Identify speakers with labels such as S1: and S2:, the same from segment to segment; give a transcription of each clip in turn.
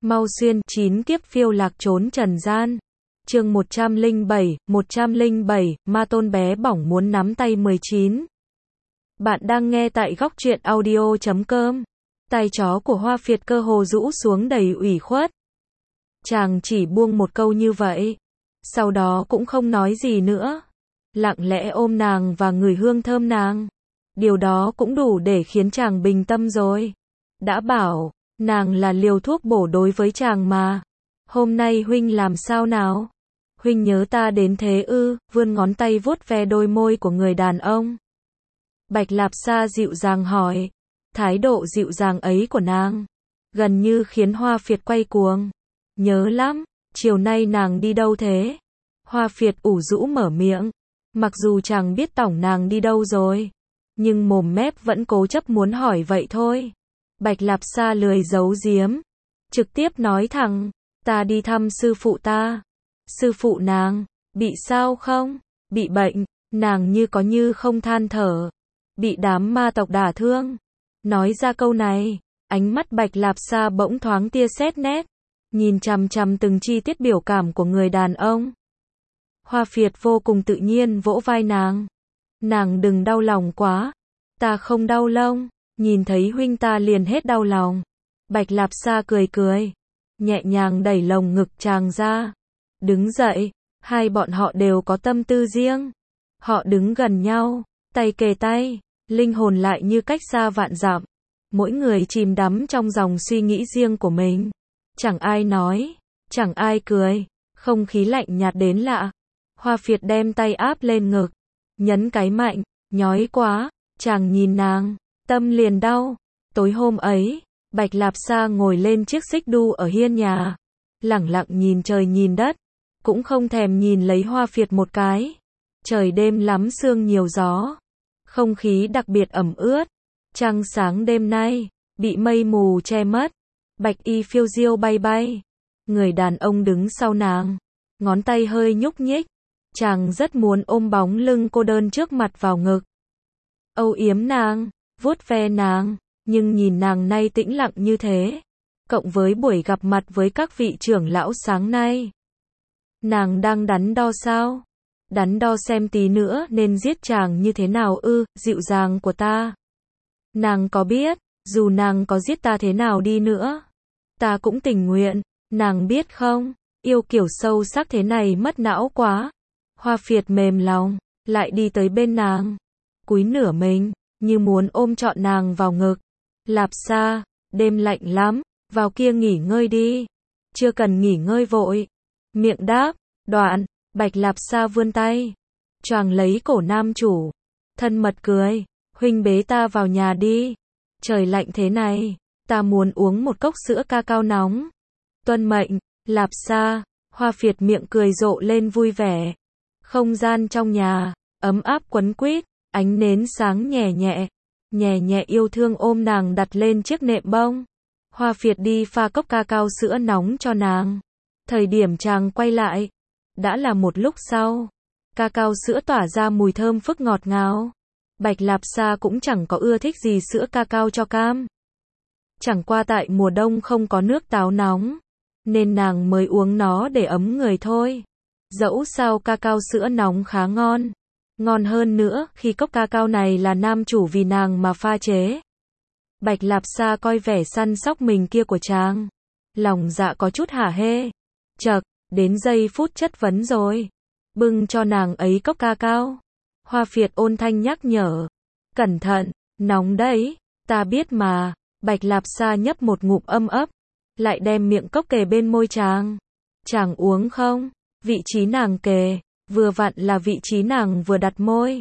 S1: Mau xuyên 9 kiếp phiêu lạc trốn trần gian. Chương 107, Ma Tôn bé bỏng muốn nắm tay 19. Bạn đang nghe tại góc truyện audio.com. Tai chó của Hoa Phiệt cơ hồ rũ xuống đầy ủy khuất. Chàng chỉ buông một câu như vậy, sau đó cũng không nói gì nữa, lặng lẽ ôm nàng và ngửi hương thơm nàng. Điều đó cũng đủ để khiến chàng bình tâm rồi. Đã bảo, nàng là liều thuốc bổ đối với chàng mà. Hôm nay huynh làm sao nào? Huynh nhớ ta đến thế ư? Vươn ngón tay vuốt ve đôi môi của người đàn ông. Bạch Lạp Sa dịu dàng hỏi. Thái độ dịu dàng ấy của nàng gần như khiến Hoa Phiệt quay cuồng. Nhớ lắm, chiều nay nàng đi đâu thế? Hoa Phiệt ủ rũ mở miệng. Mặc dù chàng biết tỏng nàng đi đâu rồi, nhưng mồm mép vẫn cố chấp muốn hỏi vậy thôi. Bạch Lạp Sa lười giấu giếm, trực tiếp nói thẳng, ta đi thăm sư phụ ta. Sư phụ nàng, bị sao không? Bị bệnh, nàng như có như không than thở. Bị đám ma tộc đả thương. Nói ra câu này, ánh mắt Bạch Lạp Sa bỗng thoáng tia sét nét, nhìn chằm chằm từng chi tiết biểu cảm của người đàn ông. Hoa Phiệt vô cùng tự nhiên vỗ vai nàng. Nàng đừng đau lòng quá. Ta không đau lông. Nhìn thấy huynh ta liền hết đau lòng. Bạch Lạp Sa cười cười, nhẹ nhàng đẩy lồng ngực chàng ra. Đứng dậy, hai bọn họ đều có tâm tư riêng. Họ đứng gần nhau, tay kề tay, linh hồn lại như cách xa vạn dặm. Mỗi người chìm đắm trong dòng suy nghĩ riêng của mình. Chẳng ai nói, chẳng ai cười, không khí lạnh nhạt đến lạ. Hoa Phiệt đem tay áp lên ngực, nhấn cái mạnh, nhói quá, chàng nhìn nàng, tâm liền đau. Tối hôm ấy, Bạch Lạp Sa ngồi lên chiếc xích đu ở hiên nhà, lẳng lặng nhìn trời nhìn đất, cũng không thèm nhìn lấy Hoa Phiệt một cái. Trời đêm lắm sương nhiều gió, không khí đặc biệt ẩm ướt. Trăng sáng đêm nay bị mây mù che mất, bạch y phiêu diêu bay bay. Người đàn ông đứng sau nàng, ngón tay hơi nhúc nhích. Chàng rất muốn ôm bóng lưng cô đơn trước mặt vào ngực, âu yếm nàng, vuốt ve nàng, nhưng nhìn nàng nay tĩnh lặng như thế, cộng với buổi gặp mặt với các vị trưởng lão sáng nay, nàng đang đắn đo sao? Đắn đo xem tí nữa nên giết chàng như thế nào ư? Dịu dàng của ta. Nàng có biết, dù nàng có giết ta thế nào đi nữa, ta cũng tình nguyện. Nàng biết không, yêu kiểu sâu sắc thế này mất não quá. Hoa Phiệt mềm lòng, lại đi tới bên nàng, cúi nửa mình, như muốn ôm trọn nàng vào ngực. Lạp Sa, đêm lạnh lắm, vào kia nghỉ ngơi đi. Chưa cần nghỉ ngơi vội. Miệng đáp, đoạn, Bạch Lạp Sa vươn tay, choàng lấy cổ nam chủ, thân mật cười, huynh bế ta vào nhà đi. Trời lạnh thế này, ta muốn uống một cốc sữa ca cao nóng. Tuân mệnh, Lạp Sa. Hoa Phiệt miệng cười rộ lên vui vẻ. Không gian trong nhà ấm áp quấn quýt, ánh nến sáng nhẹ nhẹ yêu thương ôm nàng đặt lên chiếc nệm bông. Hoa Phiệt đi pha cốc ca cao sữa nóng cho nàng. Thời điểm chàng quay lại, đã là một lúc sau. Ca cao sữa tỏa ra mùi thơm phức ngọt ngào. Bạch Lạp Sa cũng chẳng có ưa thích gì sữa ca cao cho cam. Chẳng qua tại mùa đông không có nước táo nóng, nên nàng mới uống nó để ấm người thôi. Dẫu sao ca cao sữa nóng khá ngon. Ngon hơn nữa khi cốc ca cao này là nam chủ vì nàng mà pha chế. Bạch Lạp Sa coi vẻ săn sóc mình kia của chàng, lòng dạ có chút hả hê. Chậc, đến giây phút chất vấn rồi. Bưng cho nàng ấy cốc ca cao. Hoa Phiệt ôn thanh nhắc nhở. Cẩn thận, nóng đấy, ta biết mà. Bạch Lạp Sa nhấp một ngụm âm ấp, lại đem miệng cốc kề bên môi chàng. Chàng uống không? Vị trí nàng kề, vừa vặn là vị trí nàng vừa đặt môi.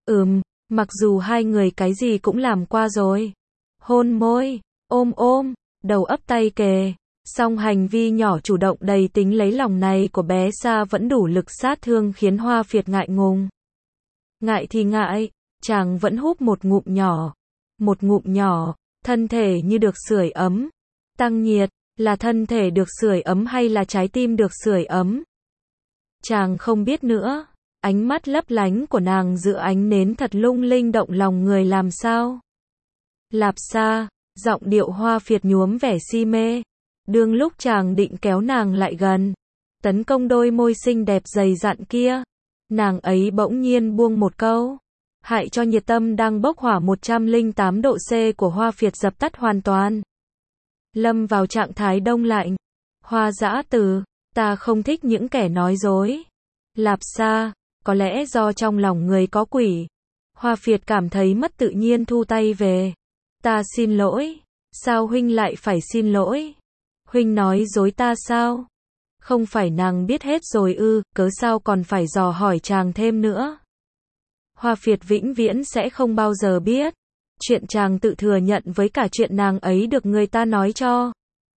S1: Mặc dù hai người cái gì cũng làm qua rồi. Hôn môi, ôm, đầu ấp tay kề. Song hành vi nhỏ chủ động đầy tính lấy lòng này của bé Sa vẫn đủ lực sát thương khiến Hoa Phiệt ngại ngùng. Ngại thì ngại, chàng vẫn húp một ngụm nhỏ. Một ngụm nhỏ, thân thể như được sưởi ấm. Tăng nhiệt, là thân thể được sưởi ấm hay là trái tim được sưởi ấm? Chàng không biết nữa. Ánh mắt lấp lánh của nàng giữa ánh nến thật lung linh động lòng người làm sao. Lạp Sa, giọng điệu Hoa Phiệt nhuốm vẻ si mê. Đương lúc chàng định kéo nàng lại gần, tấn công đôi môi xinh đẹp dày dặn kia, nàng ấy bỗng nhiên buông một câu, hại cho nhiệt tâm đang bốc hỏa 108 độ C của Hoa Phiệt dập tắt hoàn toàn. Lâm vào trạng thái đông lạnh. Hoa Dã Từ, ta không thích những kẻ nói dối. Lạp Sa, có lẽ do trong lòng người có quỷ. Hoa Phiệt cảm thấy mất tự nhiên thu tay về. Ta xin lỗi. Sao huynh lại phải xin lỗi? Huynh nói dối ta sao? Không phải nàng biết hết rồi ư, cớ sao còn phải dò hỏi chàng thêm nữa? Hoa Phiệt vĩnh viễn sẽ không bao giờ biết. Chuyện chàng tự thừa nhận với cả chuyện nàng ấy được người ta nói cho.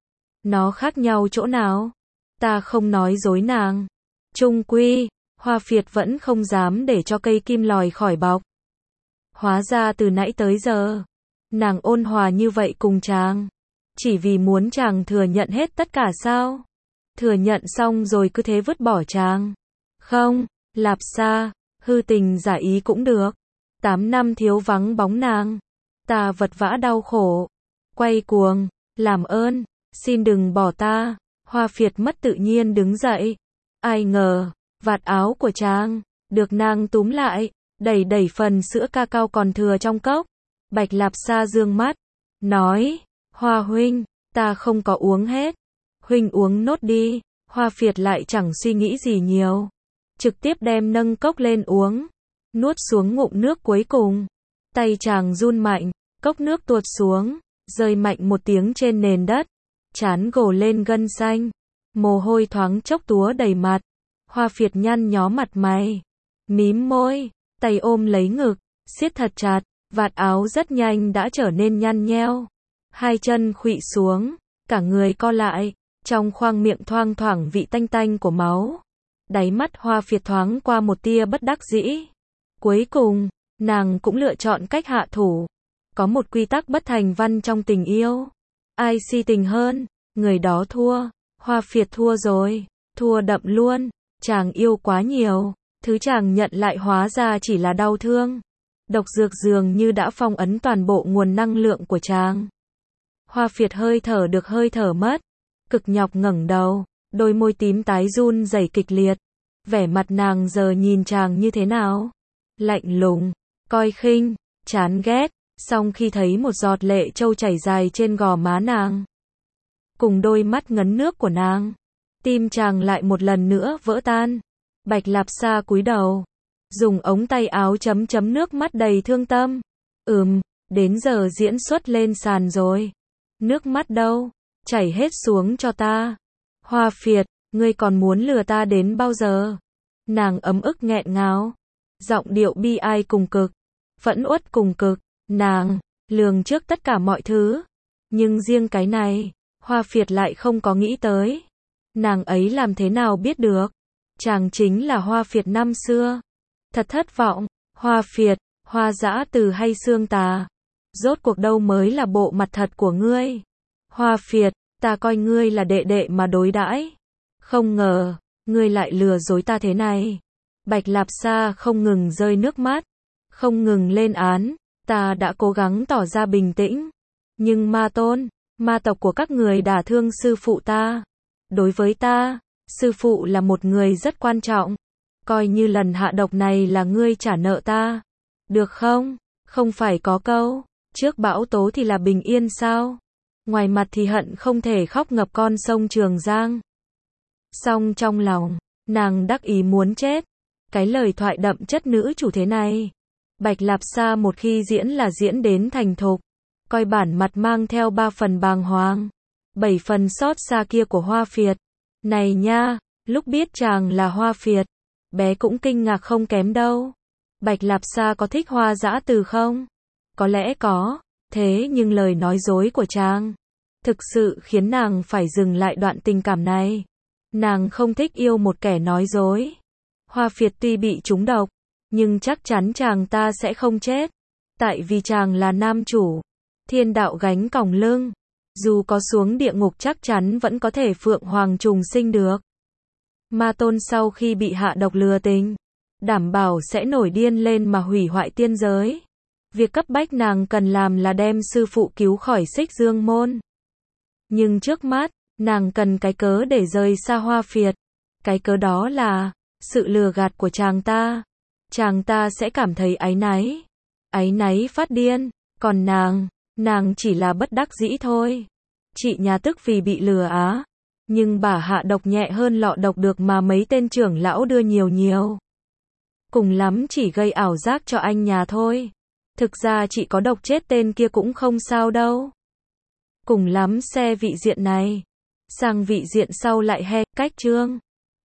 S1: Nó khác nhau chỗ nào? Ta không nói dối nàng. Chung quy, Hoa Phiệt vẫn không dám để cho cây kim lòi khỏi bọc. Hóa ra từ nãy tới giờ, nàng ôn hòa như vậy cùng chàng. Chỉ vì muốn chàng thừa nhận hết tất cả sao? Thừa nhận xong rồi cứ thế vứt bỏ chàng. Không, Lạp Sa, hư tình giả ý cũng được. 8 năm thiếu vắng bóng nàng. Ta vật vã đau khổ. Quay cuồng, làm ơn, xin đừng bỏ ta. Hoa Phiệt mất tự nhiên đứng dậy. Ai ngờ, vạt áo của chàng, được nàng túm lại, đẩy đẩy phần sữa cacao còn thừa trong cốc. Bạch Lạp Sa dương mắt, nói, Hoa huynh, ta không có uống hết. Huynh uống nốt đi. Hoa Phiệt lại chẳng suy nghĩ gì nhiều. Trực tiếp đem nâng cốc lên uống. Nuốt xuống ngụm nước cuối cùng. Tay chàng run mạnh, cốc nước tuột xuống, rơi mạnh một tiếng trên nền đất. Trán gồ lên gân xanh. Mồ hôi thoáng chốc túa đầy mặt. Hoa Phiệt nhăn nhó mặt mày. Mím môi, tay ôm lấy ngực, siết thật chặt. Vạt áo rất nhanh đã trở nên nhăn nheo. Hai chân khuỵu xuống, cả người co lại. Trong khoang miệng thoang thoảng vị tanh tanh của máu. Đáy mắt Hoa Phiệt thoáng qua một tia bất đắc dĩ. Cuối cùng, nàng cũng lựa chọn cách hạ thủ. Có một quy tắc bất thành văn trong tình yêu. Ai si tình hơn, người đó thua. Hoa Phiệt thua rồi, thua đậm luôn. Chàng yêu quá nhiều, thứ chàng nhận lại hóa ra chỉ là đau thương. Độc dược dường như đã phong ấn toàn bộ nguồn năng lượng của chàng. Hoa Phiệt hơi thở được hơi thở mất. Cực nhọc ngẩng đầu, đôi môi tím tái run rẩy kịch liệt. Vẻ mặt nàng giờ nhìn chàng như thế nào? Lạnh lùng, coi khinh, chán ghét. Song khi thấy một giọt lệ trâu chảy dài trên gò má nàng, cùng đôi mắt ngấn nước của nàng, tim chàng lại một lần nữa vỡ tan. Bạch Lạp Sa cúi đầu, dùng ống tay áo chấm chấm nước mắt đầy thương tâm. Đến giờ diễn xuất lên sàn rồi. Nước mắt đâu? Chảy hết xuống cho ta. Hoa Phiệt, ngươi còn muốn lừa ta đến bao giờ? Nàng ấm ức nghẹn ngào. Giọng điệu bi ai cùng cực. Phẫn uất cùng cực. Nàng, lường trước tất cả mọi thứ. Nhưng riêng cái này, Hoa Phiệt lại không có nghĩ tới. Nàng ấy làm thế nào biết được? Chàng chính là Hoa Phiệt năm xưa. Thật thất vọng. Hoa Phiệt, Hoa Dã Từ hay Xương Tà? Rốt cuộc đâu mới là bộ mặt thật của ngươi? Hoa Phiệt, ta coi ngươi là đệ đệ mà đối đãi. Không ngờ, ngươi lại lừa dối ta thế này. Bạch Lạp Sa không ngừng rơi nước mắt, không ngừng lên án. Ta đã cố gắng tỏ ra bình tĩnh. Nhưng ma tôn, ma tộc của các người đả thương sư phụ ta. Đối với ta, sư phụ là một người rất quan trọng. Coi như lần hạ độc này là ngươi trả nợ ta. Được không? Không phải có câu, trước bão tố thì là bình yên sao? Ngoài mặt thì hận không thể khóc ngập con sông Trường Giang. Song trong lòng, nàng đắc ý muốn chết. Cái lời thoại đậm chất nữ chủ thế này. Bạch Lạp Sa một khi diễn là diễn đến thành thục. Coi bản mặt mang theo 3 phần bàng hoàng, 7 phần xót xa kia của Hoa Phiệt. Này nha, lúc biết chàng là Hoa Phiệt, bé cũng kinh ngạc không kém đâu. Bạch Lạp Sa có thích Hoa Dã Từ không? Có lẽ có, thế nhưng lời nói dối của chàng thực sự khiến nàng phải dừng lại đoạn tình cảm này. Nàng không thích yêu một kẻ nói dối. Hoa Phiệt tuy bị trúng độc, nhưng chắc chắn chàng ta sẽ không chết. Tại vì chàng là nam chủ. Thiên đạo gánh còng lưng. Dù có xuống địa ngục chắc chắn vẫn có thể phượng hoàng trùng sinh được. Ma tôn sau khi bị hạ độc lừa tình, đảm bảo sẽ nổi điên lên mà hủy hoại tiên giới. Việc cấp bách nàng cần làm là đem sư phụ cứu khỏi Xích Dương Môn. Nhưng trước mắt, Nàng cần cái cớ để rời xa Hoa Phiệt. Cái cớ đó là sự lừa gạt của chàng ta. Chàng ta sẽ cảm thấy áy náy. Áy náy phát điên. Còn nàng chỉ là bất đắc dĩ thôi. Chị nhà tức vì bị lừa á. Nhưng bà hạ độc nhẹ hơn lọ độc được mà mấy tên trưởng lão đưa nhiều. Cùng lắm chỉ gây ảo giác cho anh nhà thôi. Thực ra chị có độc chết tên kia cũng không sao đâu. Cùng lắm xe vị diện này sang vị diện sau lại cách chương.